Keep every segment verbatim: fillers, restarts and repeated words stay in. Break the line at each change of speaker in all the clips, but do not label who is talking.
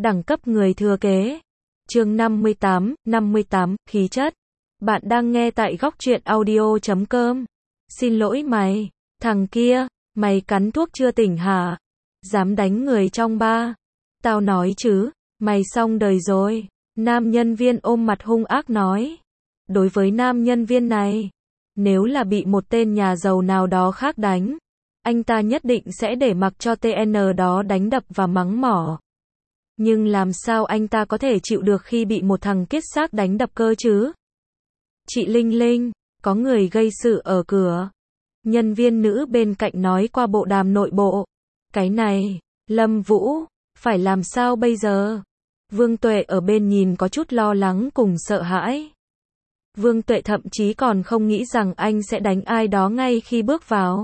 Đẳng cấp người thừa kế. Chương năm mươi tám, năm mươi tám, khí chất. Bạn đang nghe tại góc truyện audio chấm com. Xin lỗi mày, thằng kia, mày cắn thuốc chưa tỉnh hả? Dám đánh người trong ba. Tao nói chứ, mày xong đời rồi. Nam nhân viên ôm mặt hung ác nói. Đối với nam nhân viên này, nếu là bị một tên nhà giàu nào đó khác đánh, anh ta nhất định sẽ để mặc cho tê en đó đánh đập và mắng mỏ. Nhưng làm sao anh ta có thể chịu được khi bị một thằng kiết xác đánh đập cơ chứ? Chị Linh Linh, có người gây sự ở cửa. Nhân viên nữ bên cạnh nói qua bộ đàm nội bộ. Cái này, Lâm Vũ, phải làm sao bây giờ? Vương Tuệ ở bên nhìn có chút lo lắng cùng sợ hãi. Vương Tuệ thậm chí còn không nghĩ rằng anh sẽ đánh ai đó ngay khi bước vào.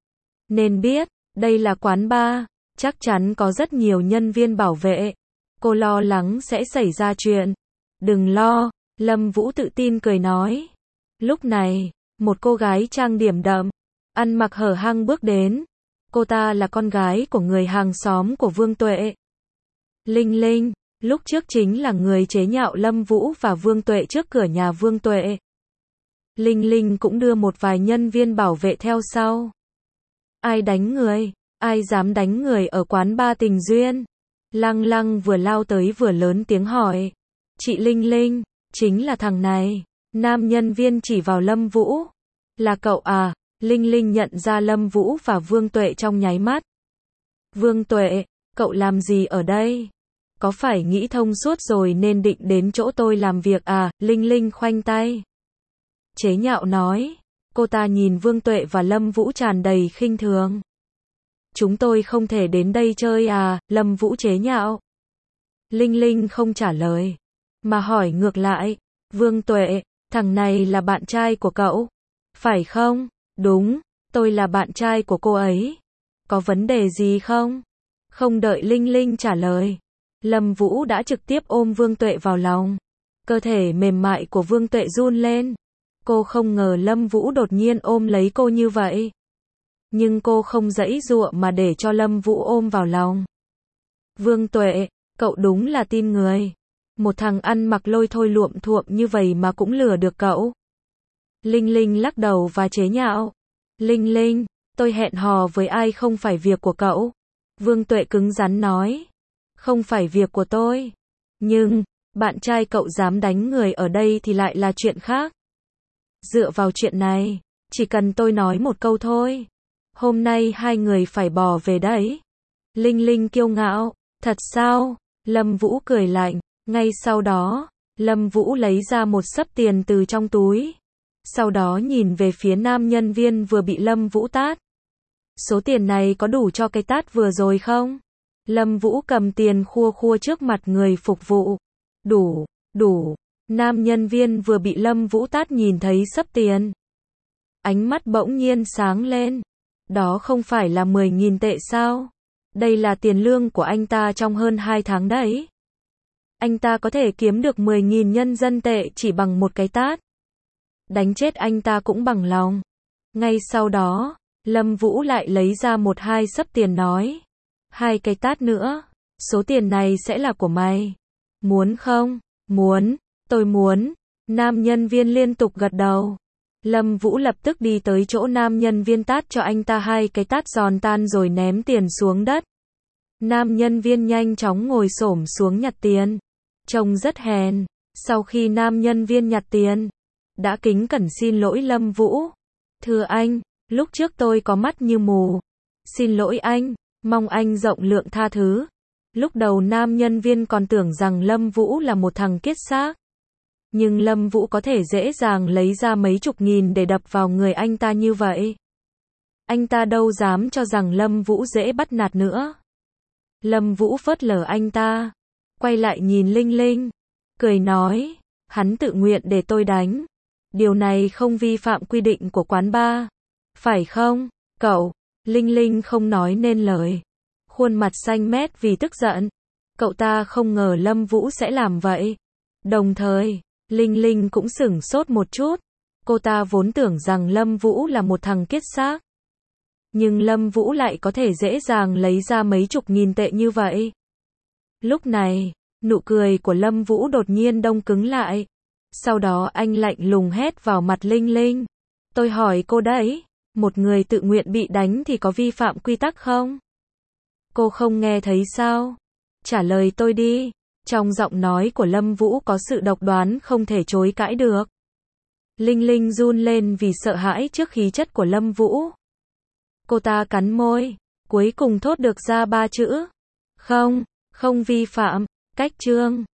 Nên biết, đây là quán bar, chắc chắn có rất nhiều nhân viên bảo vệ. Cô lo lắng sẽ xảy ra chuyện. Đừng lo, Lâm Vũ tự tin cười nói. Lúc này, một cô gái trang điểm đậm, ăn mặc hở hang bước đến. Cô ta là con gái của người hàng xóm của Vương Tuệ. Linh Linh, lúc trước chính là người chế nhạo Lâm Vũ và Vương Tuệ trước cửa nhà Vương Tuệ. Linh Linh cũng đưa một vài nhân viên bảo vệ theo sau. Ai đánh người? Ai dám đánh người ở quán bar Tình Duyên? Lăng Lăng vừa lao tới vừa lớn tiếng hỏi. Chị Linh Linh, chính là thằng này. Nam nhân viên chỉ vào Lâm Vũ. Là cậu à? Linh Linh nhận ra Lâm Vũ và Vương Tuệ trong nháy mắt. Vương Tuệ, cậu làm gì ở đây? Có phải nghĩ thông suốt rồi nên định đến chỗ tôi làm việc à? Linh Linh khoanh tay. Chế nhạo nói. Cô ta nhìn Vương Tuệ và Lâm Vũ tràn đầy khinh thường. Chúng tôi không thể đến đây chơi à? Lâm Vũ chế nhạo. Linh Linh không trả lời, mà hỏi ngược lại. Vương Tuệ, thằng này là bạn trai của cậu, phải không? Đúng, tôi là bạn trai của cô ấy. Có vấn đề gì không? Không đợi Linh Linh trả lời, Lâm Vũ đã trực tiếp ôm Vương Tuệ vào lòng. Cơ thể mềm mại của Vương Tuệ run lên. Cô không ngờ Lâm Vũ đột nhiên ôm lấy cô như vậy. Nhưng cô không giãy giụa mà để cho Lâm Vũ ôm vào lòng. Vương Tuệ, cậu đúng là tin người. Một thằng ăn mặc lôi thôi luộm thuộm như vậy mà cũng lừa được cậu. Linh Linh lắc đầu và chế nhạo. Linh Linh, tôi hẹn hò với ai không phải việc của cậu. Vương Tuệ cứng rắn nói. Không phải việc của tôi. Nhưng, bạn trai cậu dám đánh người ở đây thì lại là chuyện khác. Dựa vào chuyện này, chỉ cần tôi nói một câu thôi. Hôm nay hai người phải bỏ về đấy. Linh Linh kiêu ngạo. Thật sao? Lâm Vũ cười lạnh. Ngay sau đó, Lâm Vũ lấy ra một xấp tiền từ trong túi. Sau đó nhìn về phía nam nhân viên vừa bị Lâm Vũ tát. Số tiền này có đủ cho cái tát vừa rồi không? Lâm Vũ cầm tiền khua khua trước mặt người phục vụ. Đủ, đủ. Nam nhân viên vừa bị Lâm Vũ tát nhìn thấy xấp tiền. Ánh mắt bỗng nhiên sáng lên. Đó không phải là mười nghìn tệ sao? Đây là tiền lương của anh ta trong hơn hai tháng đấy. Anh ta có thể kiếm được mười nghìn nhân dân tệ chỉ bằng một cái tát. Đánh chết anh ta cũng bằng lòng. Ngay sau đó, Lâm Vũ lại lấy ra một hai xấp tiền nói. Hai cái tát nữa, số tiền này sẽ là của mày. Muốn không? Muốn, tôi muốn. Nam nhân viên liên tục gật đầu. Lâm Vũ lập tức đi tới chỗ nam nhân viên tát cho anh ta hai cái tát giòn tan rồi ném tiền xuống đất. Nam nhân viên nhanh chóng ngồi xổm xuống nhặt tiền. Trông rất hèn. Sau khi nam nhân viên nhặt tiền, đã kính cẩn xin lỗi Lâm Vũ. Thưa anh, lúc trước tôi có mắt như mù. Xin lỗi anh, mong anh rộng lượng tha thứ. Lúc đầu nam nhân viên còn tưởng rằng Lâm Vũ là một thằng kiết xác. Nhưng Lâm Vũ có thể dễ dàng lấy ra mấy chục nghìn để đập vào người anh ta như vậy. Anh ta đâu dám cho rằng Lâm Vũ dễ bắt nạt nữa. Lâm Vũ phớt lờ anh ta, quay lại nhìn Linh Linh, cười nói, hắn tự nguyện để tôi đánh. Điều này không vi phạm quy định của quán bar, phải không, cậu? Linh Linh không nói nên lời, khuôn mặt xanh mét vì tức giận. Cậu ta không ngờ Lâm Vũ sẽ làm vậy. Đồng thời, Linh Linh cũng sửng sốt một chút. Cô ta vốn tưởng rằng Lâm Vũ là một thằng kiết xác. Nhưng Lâm Vũ lại có thể dễ dàng lấy ra mấy chục nghìn tệ như vậy. Lúc này, nụ cười của Lâm Vũ đột nhiên đông cứng lại. Sau đó anh lạnh lùng hét vào mặt Linh Linh. Tôi hỏi cô đấy, một người tự nguyện bị đánh thì có vi phạm quy tắc không? Cô không nghe thấy sao? Trả lời tôi đi. Trong giọng nói của Lâm Vũ có sự độc đoán không thể chối cãi được. Linh Linh run lên vì sợ hãi trước khí chất của Lâm Vũ. Cô ta cắn môi, cuối cùng thốt được ra ba chữ. Không, không vi phạm. Cách chương